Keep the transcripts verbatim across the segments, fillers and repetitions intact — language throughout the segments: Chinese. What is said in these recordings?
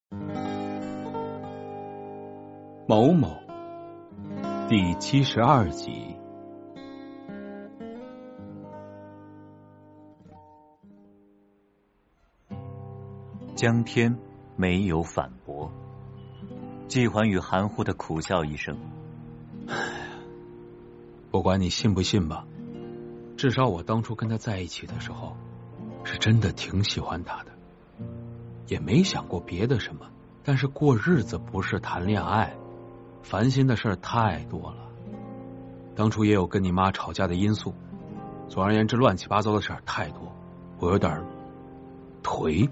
某某第七十二集。 江天没有反驳，季环宇含糊的苦笑一声： 不管你信不信吧，至少我当初跟他在一起的时候是真的挺喜欢他的，也没想过别的什么。但是过日子不是谈恋爱，烦心的事儿太多了。当初也有跟你妈吵架的因素，总而言之乱七八糟的事儿太多，我有点颓。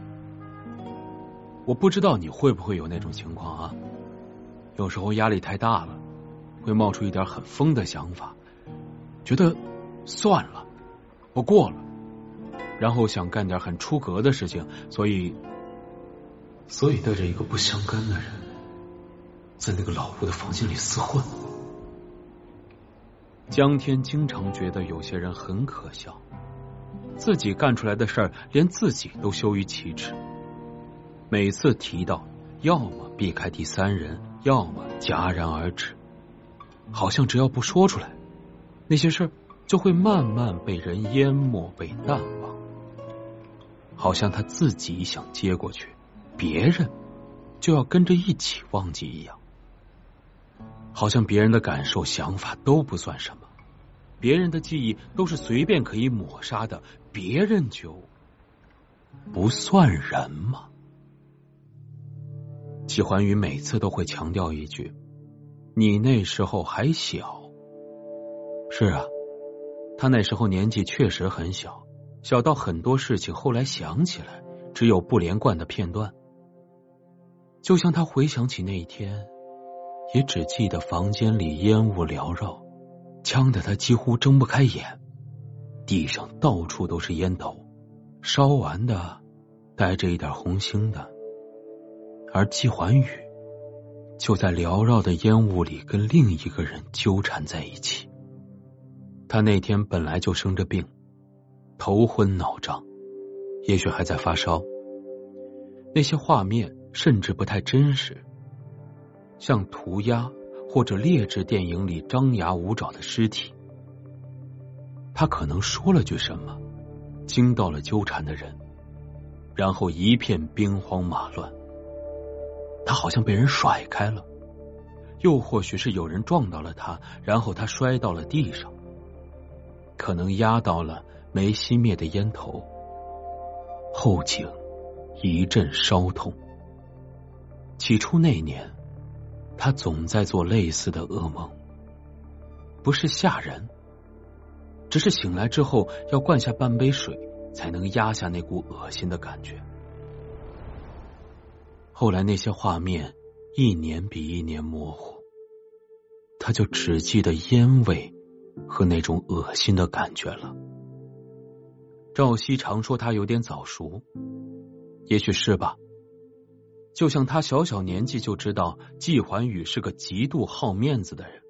我不知道你会不会有那种情况啊？有时候压力太大了，会冒出一点很疯的想法，觉得算了，我过了，然后想干点很出格的事情，所以所以带着一个不相干的人在那个老屋的房间里厮混。江天经常觉得有些人很可笑，自己干出来的事儿连自己都羞于启齿，每次提到要么避开第三人，要么戛然而止，好像只要不说出来，那些事就会慢慢被人淹没，被淡忘，好像他自己想接过去，别人就要跟着一起忘记一样，好像别人的感受想法都不算什么，别人的记忆都是随便可以抹杀的，别人就不算人吗？季环宇每次都会强调一句：你那时候还小。是啊，他那时候年纪确实很小，小到很多事情后来想起来只有不连贯的片段。就像他回想起那一天，也只记得房间里烟雾缭绕，呛得他几乎睁不开眼，地上到处都是烟头，烧完的带着一点红星的，而季环宇就在缭绕的烟雾里跟另一个人纠缠在一起。他那天本来就生着病，头昏脑胀，也许还在发烧，那些画面甚至不太真实，像涂鸦或者劣质电影里张牙舞爪的尸体。他可能说了句什么，惊到了纠缠的人，然后一片兵荒马乱。他好像被人甩开了，又或许是有人撞到了他，然后他摔到了地上，可能压到了没熄灭的烟头，后颈一阵烧痛。起初那年，他总在做类似的噩梦，不是吓人，只是醒来之后要灌下半杯水才能压下那股恶心的感觉。后来那些画面一年比一年模糊，他就只记得烟味和那种恶心的感觉了。赵熙常说他有点早熟，也许是吧，就像他小小年纪就知道季环宇是个极度好面子的人，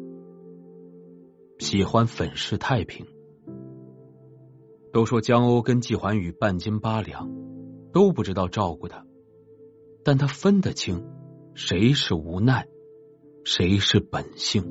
喜欢粉饰太平。都说江欧跟季环宇半斤八两，都不知道照顾他，但他分得清谁是无奈，谁是本性。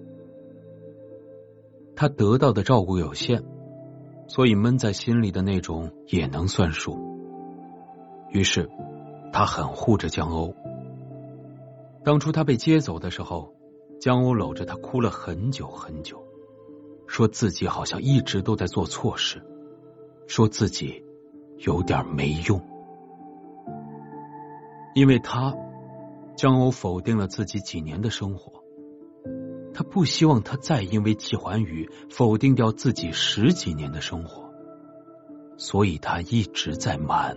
他得到的照顾有限，所以闷在心里的那种也能算数。于是他很护着江欧。当初他被接走的时候，江欧搂着他哭了很久很久，说自己好像一直都在做错事，说自己有点没用。因为他，江欧否定了自己几年的生活，他不希望他再因为季环宇否定掉自己十几年的生活，所以他一直在瞒。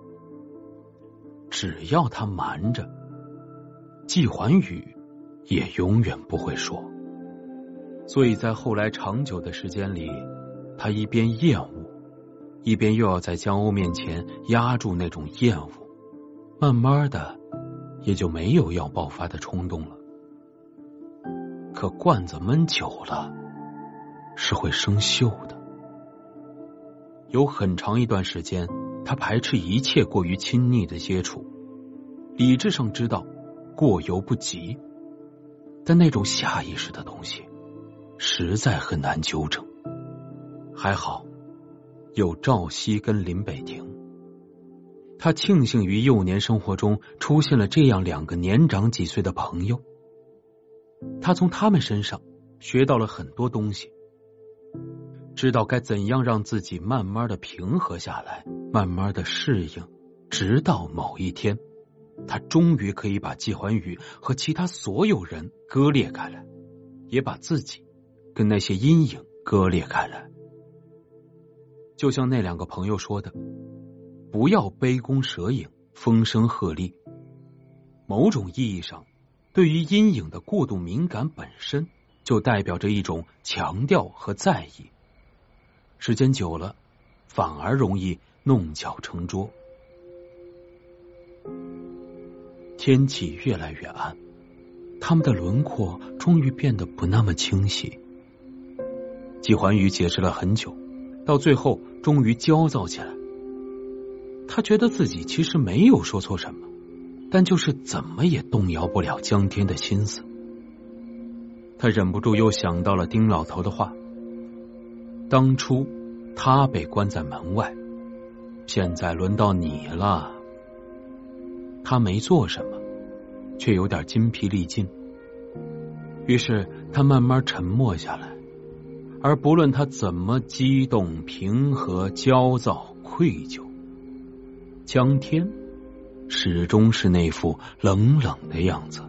只要他瞒着，季环宇也永远不会说。所以在后来长久的时间里，他一边厌恶，一边又要在江欧面前压住那种厌恶，慢慢的也就没有要爆发的冲动了。可罐子闷久了是会生锈的。有很长一段时间，他排斥一切过于亲昵的接触， 理智上知道过犹不及，但那种下意识的东西实在很难纠正。还好有赵熙跟林北亭，他庆幸于幼年生活中出现了这样两个年长几岁的朋友，他从他们身上学到了很多东西，知道该怎样让自己慢慢的平和下来，慢慢的适应，直到某一天他终于可以把季环宇和其他所有人割裂开来，也把自己跟那些阴影割裂开来。就像那两个朋友说的，不要杯弓蛇影，风声鹤唳。某种意义上，对于阴影的过度敏感本身就代表着一种强调和在意，时间久了反而容易弄巧成拙。天气越来越暗，他们的轮廓终于变得不那么清晰。季环宇解释了很久，到最后终于焦躁起来。他觉得自己其实没有说错什么，但就是怎么也动摇不了江天的心思。他忍不住又想到了丁老头的话，当初他被关在门外，现在轮到你了。他没做什么，却有点筋疲力尽，于是他慢慢沉默下来。而不论他怎么激动、平和、焦躁、愧疚，江天始终是那副冷冷的样子。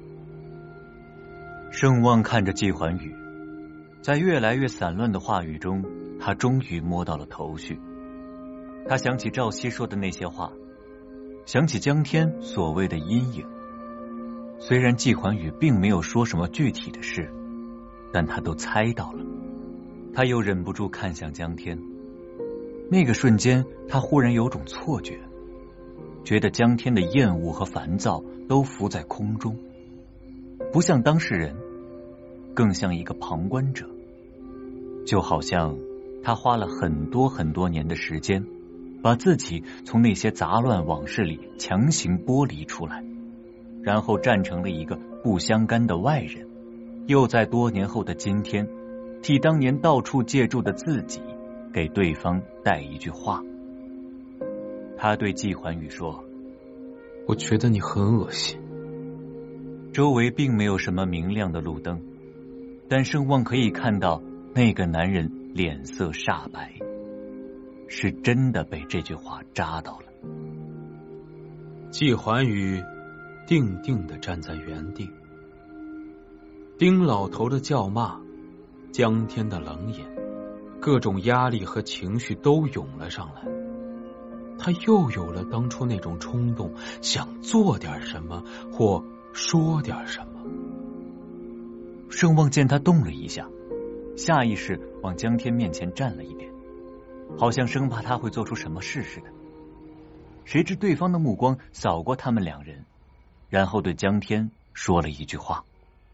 盛望看着季环宇，在越来越散乱的话语中，他终于摸到了头绪。他想起赵熙说的那些话，想起江天所谓的阴影。虽然季环宇并没有说什么具体的事，但他都猜到了。他又忍不住看向江天，那个瞬间他忽然有种错觉，觉得江天的厌恶和烦躁都浮在空中，不像当事人，更像一个旁观者。就好像他花了很多很多年的时间，把自己从那些杂乱往事里强行剥离出来，然后站成了一个不相干的外人，又在多年后的今天替当年到处借住的自己给对方带一句话。他对季环宇说， 我觉得你很恶心。 周围并没有什么明亮的路灯，但盛望可以看到那个男人脸色煞白，是真的被这句话扎到了。 季环宇定定地站在原地，丁老头的叫骂，江天的冷眼，各种压力和情绪都涌了上来。他又有了当初那种冲动，想做点什么或说点什么。 盛望见他动了一下，下意识往江天面前站了一点，好像生怕他会做出什么事似的。谁知对方的目光扫过他们两人，然后对江天说了一句话。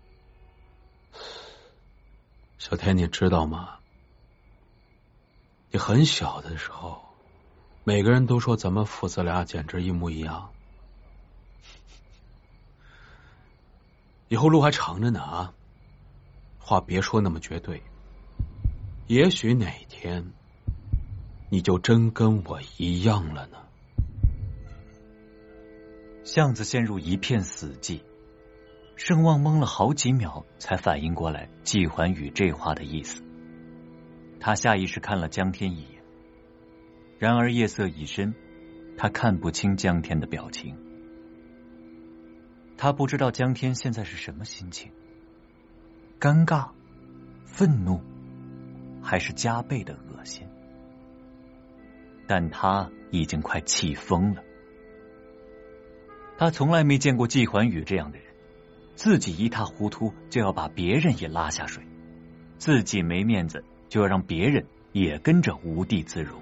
小天，你知道吗？你很小的时候，每个人都说咱们父子俩简直一模一样。以后路还长着呢啊，话别说那么绝对。也许哪天你就真跟我一样了呢。 巷子陷入一片死寂，盛望懵了好几秒，才反应过来季环宇这话的意思。他下意识看了江天一眼，然而夜色已深，他看不清江天的表情。他不知道江天现在是什么心情，尴尬、愤怒，还是加倍的恶心。但他已经快气疯了。他从来没见过季环宇这样的人，自己一塌糊涂就要把别人也拉下水，自己没面子就要让别人也跟着无地自容。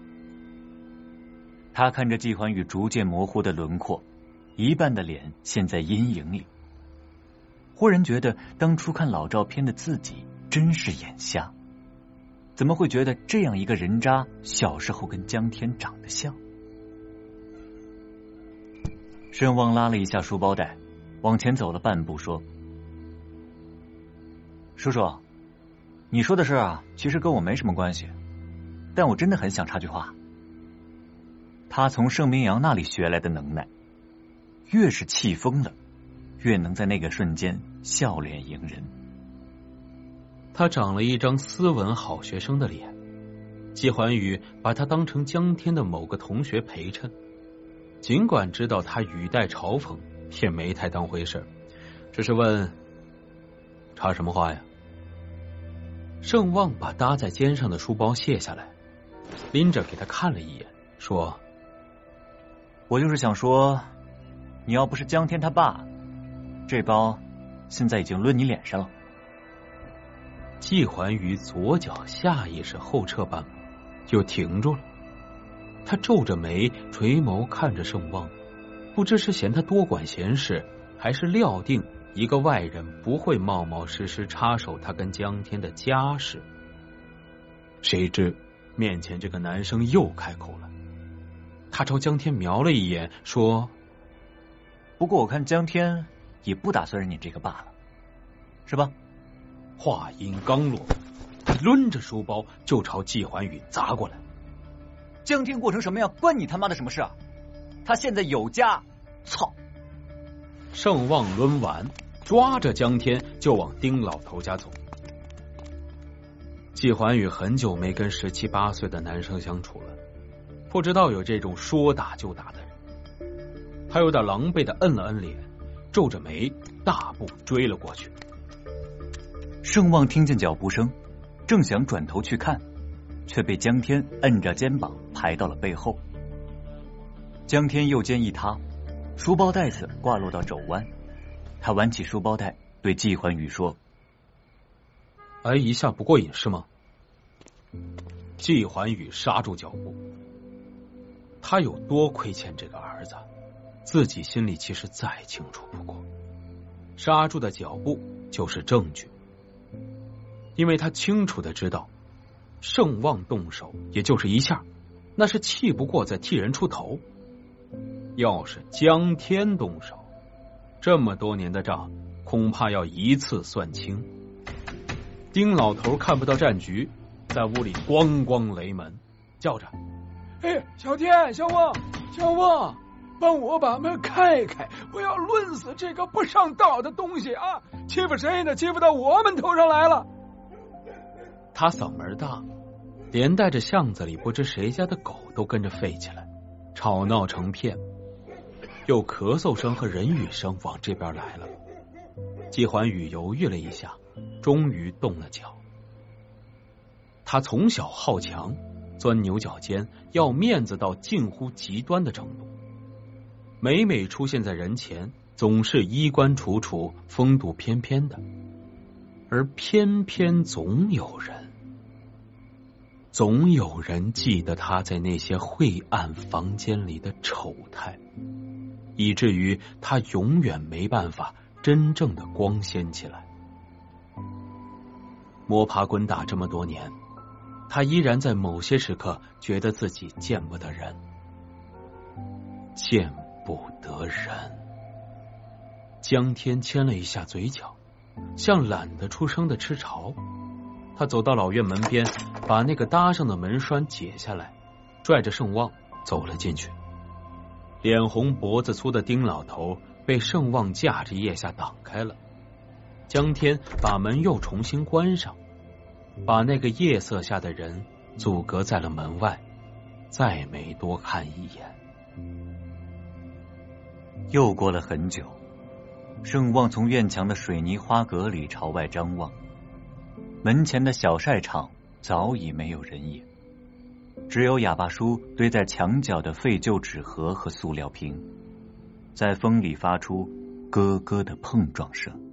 他看着季环宇逐渐模糊的轮廓，一半的脸陷在阴影里，忽然觉得当初看老照片的自己真是眼瞎，怎么会觉得这样一个人渣小时候跟江天长得像？ 盛旺拉了一下书包带，往前走了半步，说：“叔叔，你说的事啊，其实跟我没什么关系，但我真的很想插句话。”他从盛明阳那里学来的能耐，越是气疯了，越能在那个瞬间笑脸迎人。 他长了一张斯文好学生的脸，季桓宇把他当成江天的某个同学陪衬，尽管知道他语带嘲讽，也没太当回事，只是问：“插什么话呀？”盛旺把搭在肩上的书包卸下来，拎着给他看了一眼，说：“ 我就是想说，你要不是江天他爸，这包现在已经抡你脸上了。” 季桓宇左脚下意识后撤半步，又停住了。他皱着眉，垂眸看着盛旺，不知是嫌他多管闲事，还是料定一个外人不会冒冒失失插手他跟江天的家事。谁知面前这个男生又开口了，他朝江天瞄了一眼，说：“ 不过我看江天也不打算认你这个爸了，是吧？” 话音刚落，他抡着书包就朝季桓宇砸过来。 江天过成什么样，关你他妈的什么事啊？他现在有家，操！ 盛旺抡完，抓着江天就往丁老头家走。季桓宇很久没跟十七八岁的男生相处了，不知道有这种说打就打的人。他有点狼狈的摁了摁脸，皱着眉，大步追了过去。 盛旺听见脚步声，正想转头去看，却被江天摁着肩膀排到了背后。江天右肩一塌，书包带子挂落到肘弯，他挽起书包带对季桓宇说：“ 挨一下不过瘾是吗？”季桓宇刹住脚步，他有多亏欠这个儿子，自己心里其实再清楚不过。刹住的脚步就是证据，因为他清楚的知道，盛旺动手也就是一下，那是气不过再替人出头。要是江天动手，这么多年的账恐怕要一次算清。丁老头看不到战局，在屋里咣咣雷门，叫着：“ 哎，小天，小旺，小旺，帮我把门开开，我要抡死这个不上道的东西啊！欺负谁呢？欺负到我们头上来了。” 他嗓门大，连带着巷子里不知谁家的狗都跟着吠起来，吵闹成片。有咳嗽声和人语声往这边来了。季桓宇犹豫了一下，终于动了脚。他从小好强，钻牛角尖，要面子到近乎极端的程度。每每出现在人前，总是衣冠楚楚，风度翩翩的。而偏偏总有人，总有人记得他在那些晦暗房间里的丑态，以至于他永远没办法真正的光鲜起来。摸爬滚打这么多年，他依然在某些时刻觉得自己见不得人，见不得人。江天牵了一下嘴角，像懒得出声的吃潮。他走到老院门边，把那个搭上的门栓解下来，拽着盛旺走了进去。脸红脖子粗的丁老头被盛旺架着腋下挡开了。江天把门又重新关上，把那个夜色下的人阻隔在了门外，再没多看一眼。 又过了很久，盛旺从院墙的水泥花格里朝外张望，门前的小晒场早已没有人影，只有哑巴叔堆在墙角的废旧纸盒和塑料瓶，在风里发出咯咯的碰撞声。